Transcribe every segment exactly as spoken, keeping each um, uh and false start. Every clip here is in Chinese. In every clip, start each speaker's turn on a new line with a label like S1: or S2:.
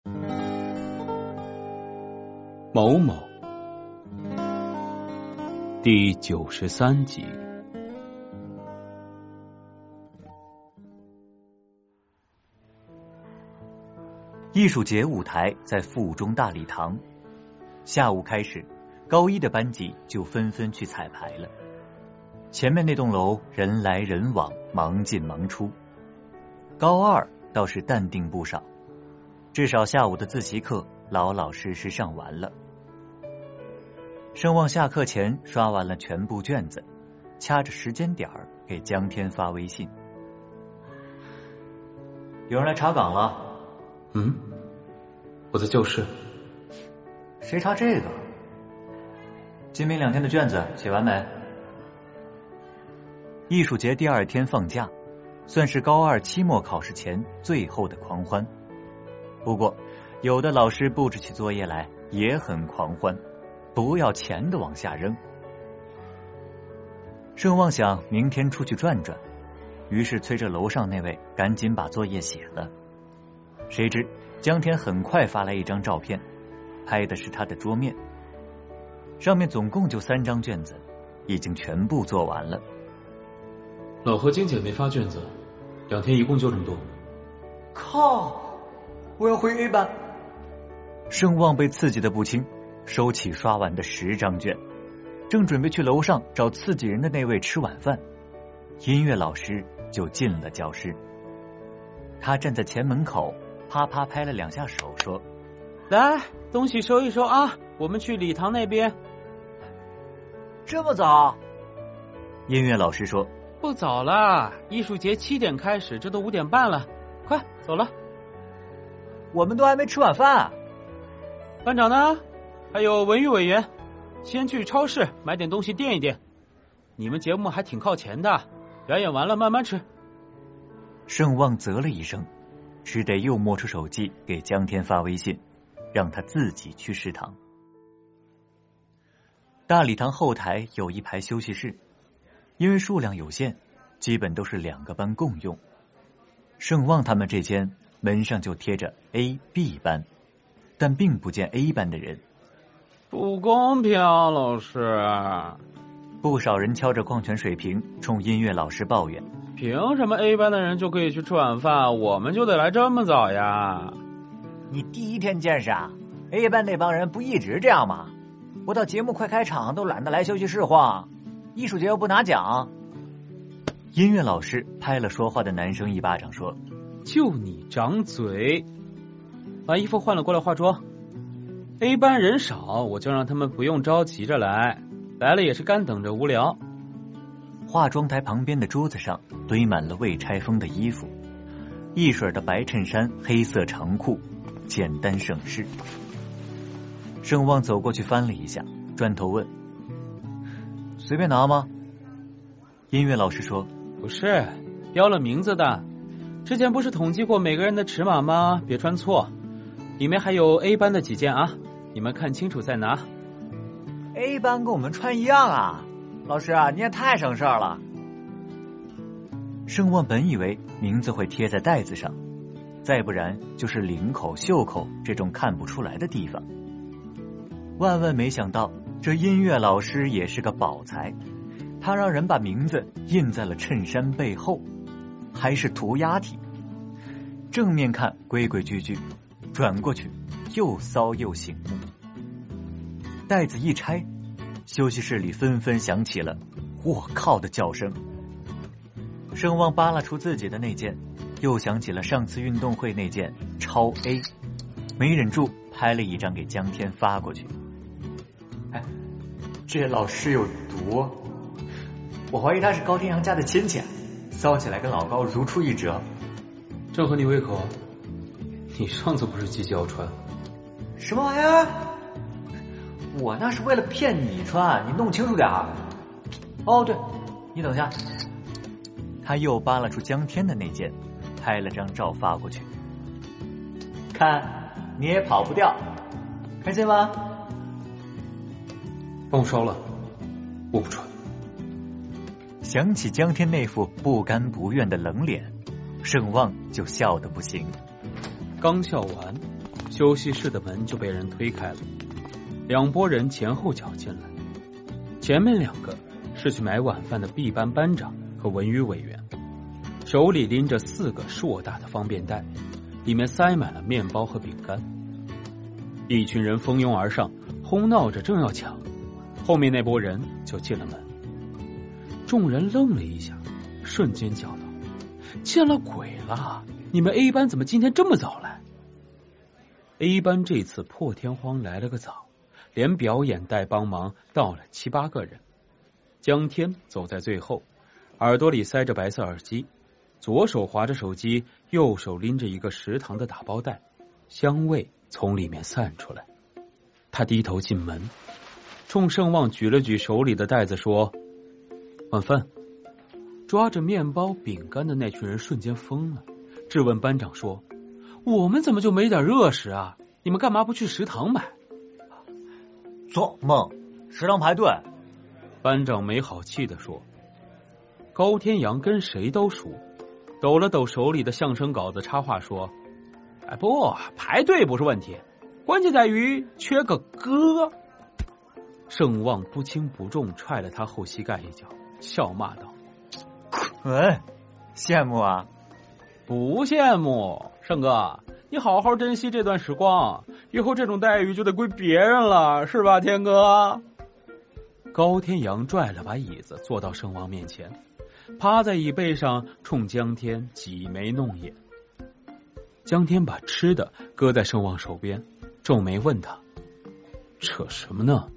S1: 某某第九十三集。
S2: 艺术节舞台在附中大礼堂，下午开始，高一的班级就纷纷去彩排了。前面那栋楼人来人往，忙进忙出。高二倒是淡定不少，至少下午的自习课老老实实上完了。盛望下课前刷完了全部卷子，掐着时间点儿给江天发微信。有人来查岗了。
S1: 嗯，我在教室。
S2: 谁查这个？今明两天的卷子写完没？艺术节第二天放假，算是高二期末考试前最后的狂欢。不过，有的老师布置起作业来也很狂欢，不要钱的往下扔。盛望想明天出去转转，于是催着楼上那位赶紧把作业写了。谁知江天很快发来一张照片，拍的是他的桌面，上面总共就三张卷子，已经全部做完了。
S1: 老何金姐没发卷子，两天一共就这么多。
S2: 靠！我要回 A 班。盛望被刺激的不轻，收起刷完的十张卷，正准备去楼上找刺激人的那位吃晚饭，音乐老师就进了教室。他站在前门口，啪啪拍了两下手，说：“
S3: 来，东西收一收啊，我们去礼堂那边。”
S2: 这么早？音乐老师说：“
S3: 不早了，艺术节七点开始，这都五点半了，快走了。”
S2: 我们都还没吃晚饭啊。
S3: 班长呢？还有文娱委员，先去超市买点东西垫一垫。你们节目还挺靠前的，表演完了慢慢吃。
S2: 盛望啧了一声，只得又摸出手机给江天发微信，让他自己去食堂。大礼堂后台有一排休息室，因为数量有限，基本都是两个班共用。盛望他们这间门上就贴着 A、B 班，但并不见 A 班的人。
S3: 不公平啊，老师！
S2: 不少人敲着矿泉水瓶冲音乐老师抱怨：
S3: 凭什么 A 班的人就可以去吃晚饭，我们就得来这么早呀？
S2: 你第一天见识啊 ？A 班那帮人不一直这样吗？我到节目快开场都懒得来休息室晃，艺术节又不拿奖。音乐老师拍了说话的男生一巴掌，说：“
S3: 就你长嘴！把衣服换了过来化妆。A 班人少，我就让他们不用着急着来，来了也是干等着无聊。”
S2: 化妆台旁边的桌子上堆满了未拆封的衣服，一水的白衬衫，黑色长裤，简单省事。盛望走过去翻了一下，转头问：“随便拿吗？”音乐老师说：“
S3: 不是，标了名字的。之前不是统计过每个人的尺码吗？别穿错。里面还有 A 班的几件啊，你们看清楚再拿。”
S2: A 班跟我们穿一样啊，老师啊，你也太省事儿了。盛望本以为名字会贴在袋子上，再不然就是领口、袖口这种看不出来的地方。万万没想到，这音乐老师也是个宝才，他让人把名字印在了衬衫背后，还是涂鸦体。正面看规规矩矩，转过去又骚又醒目。袋子一拆，休息室里纷纷响起了“我靠”的叫声。盛望扒拉出自己的那件，又想起了上次运动会那件超 A， 没忍住拍了一张给江天发过去。哎，这老师有毒，我怀疑他是高天阳家的亲戚，骚起来跟老高如出一辙。
S1: 正合你胃口，你上次不是机器要穿？
S2: 什么玩意儿？我那是为了骗你穿，你弄清楚点儿。哦，对，你等下。他又扒拉出江天的那件，拍了张照发过去。看，你也跑不掉，开心吗？
S1: 帮我烧了，我不穿。
S2: 想起江天那副不甘不愿的冷脸，盛望就笑得不行。
S3: 刚笑完， 休息室的门就被人推开了，两拨人前后脚进来。前面两个是去买晚饭的 B 班班长和文娱委员，手里拎着四个硕大的方便袋，里面塞满了面包和饼干。一群人蜂拥而上，哄闹着正要抢，后面那拨人就进了门。众人愣了一下，瞬间叫道：见了鬼了，你们 A 班怎么今天这么早来？ A 班这次破天荒来了个早，连表演带帮忙到了七八个人。江天走在最后，耳朵里塞着白色耳机，左手划着手机，右手拎着一个食堂的打包袋，香味从里面散出来。他低头进门，冲盛旺举了举手里的袋子说：晚饭。抓着面包饼干的那群人瞬间疯了，质问班长说：我们怎么就没点热食啊？你们干嘛不去食堂买？
S2: 做梦，食堂排队。
S3: 班长没好气地说。高天阳跟谁都熟，抖了抖手里的相声稿子，插话说：哎，不，排队不是问题，关键在于缺个哥。盛旺不轻不重踹了他后膝盖一脚，笑骂道：
S2: 哎，羡慕啊？
S3: 不羡慕，盛哥，你好好珍惜这段时光，以后这种待遇就得归别人了，是吧，天哥？高天阳拽了把椅子坐到盛旺面前，趴在椅背上冲江天挤眉弄眼。江天把吃的搁在盛旺手边，皱眉问他：扯什么呢？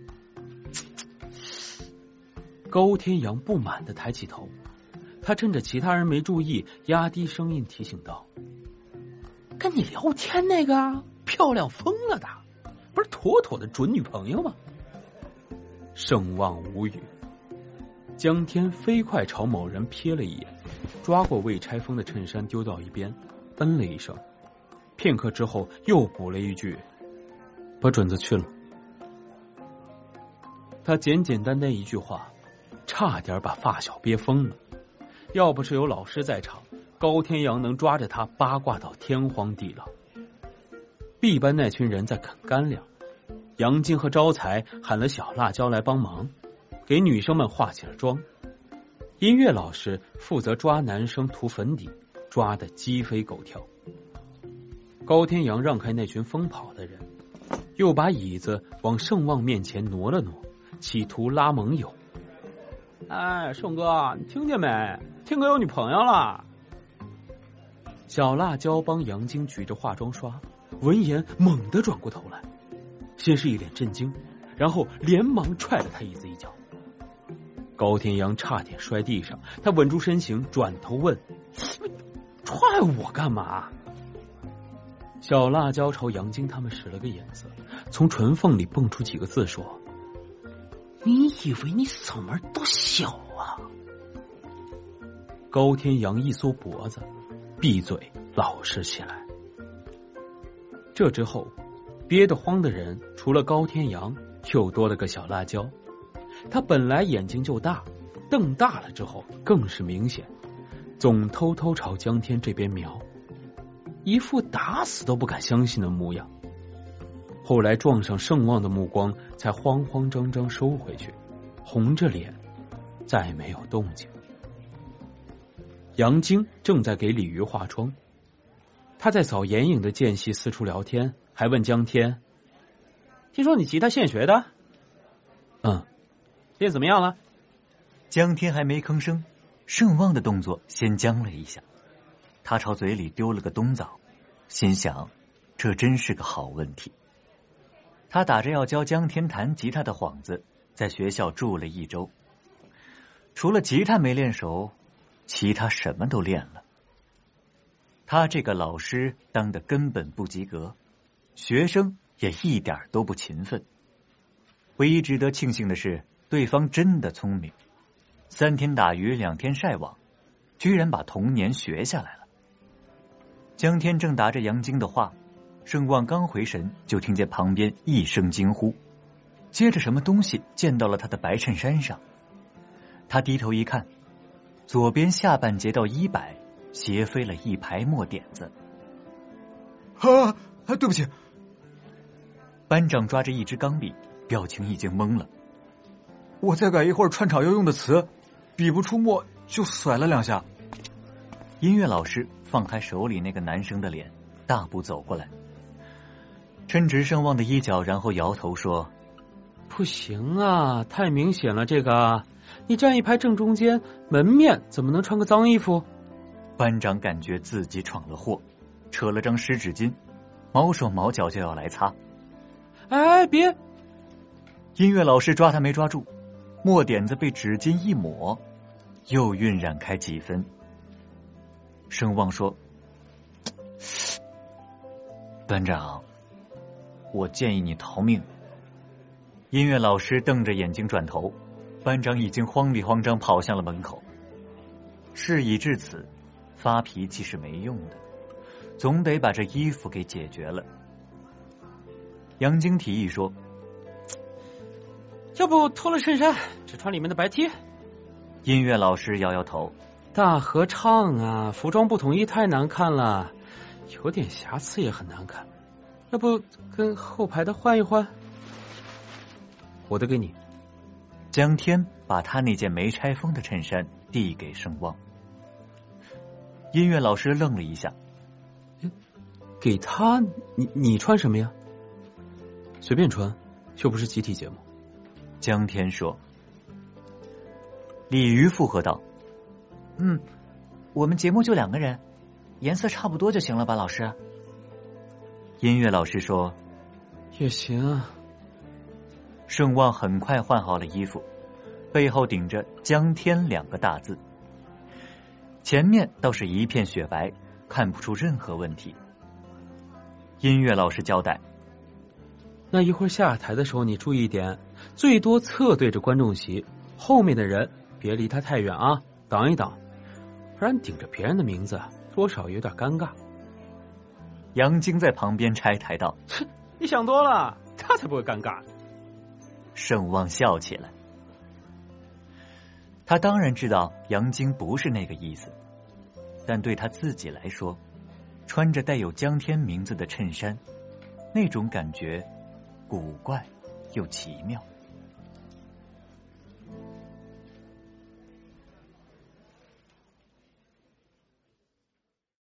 S3: 高天阳不满地抬起头，他趁着其他人没注意，压低声音提醒道：跟你聊天那个漂亮疯了的，不是妥妥的准女朋友吗？盛旺无语。江天飞快朝某人瞥了一眼，抓过未拆封的衬衫丢到一边，嗯了一声，片刻之后又补了一句：把准子去了。他简简单单一句话，差点把发小憋疯了。要不是有老师在场，高天阳能抓着他八卦到天荒地老。B 班那群人在啃干粮，杨晶和招财喊了小辣椒来帮忙，给女生们化起了妆。音乐老师负责抓男生涂粉底，抓得鸡飞狗跳。高天阳让开那群疯跑的人，又把椅子往盛旺面前挪了挪，企图拉盟友。哎，盛哥，你听见没？天哥有女朋友了。小辣椒帮杨晶举着化妆刷，闻言猛地转过头来，先是一脸震惊，然后连忙踹了他椅子一脚。高天阳差点摔地上，他稳住身形，转头问：踹我干嘛？小辣椒朝杨晶他们使了个眼色，从唇缝里蹦出几个字说：你以为你嗓门多小啊？高天阳一缩脖子，闭嘴老实起来。这之后，憋得慌的人除了高天阳，又多了个小辣椒。他本来眼睛就大，瞪大了之后更是明显，总偷偷朝江天这边瞄，一副打死都不敢相信的模样。后来撞上盛旺的目光，才慌慌张张收回去，红着脸再没有动静。杨晶正在给鲤鱼化妆，他在扫眼影的间隙四处聊天，还问江天：听说你吉他现学的？嗯，练怎么样了？
S2: 江天还没吭声，盛旺的动作先僵了一下，他朝嘴里丢了个冬枣，心想这真是个好问题。他打着要教江天弹吉他的幌子，在学校住了一周，除了吉他没练熟，其他什么都练了。他这个老师当得根本不及格，学生也一点都不勤奋。唯一值得庆幸的是，对方真的聪明，三天打鱼两天晒网，居然把童年学下来了。江天正答着杨晶的话，盛旺刚回神，就听见旁边一声惊呼，接着什么东西溅到了他的白衬衫上。他低头一看，左边下半截到衣摆斜飞了一排墨点子。
S4: 啊！ 哎，对不起。
S2: 班长抓着一支钢笔，表情已经懵了。
S4: 我再改一会儿串场要用的词，笔不出墨就甩了两下。
S2: 音乐老师放开手里那个男生的脸，大步走过来，抻直盛望的衣角，然后摇头说：
S3: 不行啊，太明显了，这个你站一排正中间，门面怎么能穿个脏衣服？
S2: 班长感觉自己闯了祸，扯了张湿纸巾，毛手毛脚就要来擦。
S3: 哎，别！
S2: 音乐老师抓他没抓住，墨点子被纸巾一抹，又晕染开几分。声望说：班长，我建议你逃命。音乐老师瞪着眼睛转头，班长已经慌里慌张跑向了门口。事已至此，发脾气是没用的，总得把这衣服给解决了。杨晶提议说：
S3: 要不脱了衬衫，只穿里面的白 T？
S2: 音乐老师摇摇头：
S3: 大合唱啊，服装不统一太难看了，有点瑕疵也很难看。要不跟后排的换一换？我的给你。
S2: 江天把他那件没拆封的衬衫递给盛望。音乐老师愣了一下：
S3: 给他？你你穿什么呀？随便穿，又不是集体节目。
S2: 江天说。鲤鱼附和道：嗯，我们节目就两个人，颜色差不多就行了吧，老师？音乐老师说：
S3: 也行啊。
S2: 盛望很快换好了衣服，背后顶着江天两个大字，前面倒是一片雪白，看不出任何问题。音乐老师交代：
S3: 那一会儿下台的时候你注意一点，最多侧对着观众席，后面的人别离他太远啊，挡一挡，不然顶着别人的名字多少有点尴尬。
S2: 杨晶在旁边拆台道：
S3: 你想多了，他才不会尴尬。
S2: 盛望笑起来，他当然知道杨晶不是那个意思，但对他自己来说，穿着带有江天名字的衬衫，那种感觉古怪又奇妙。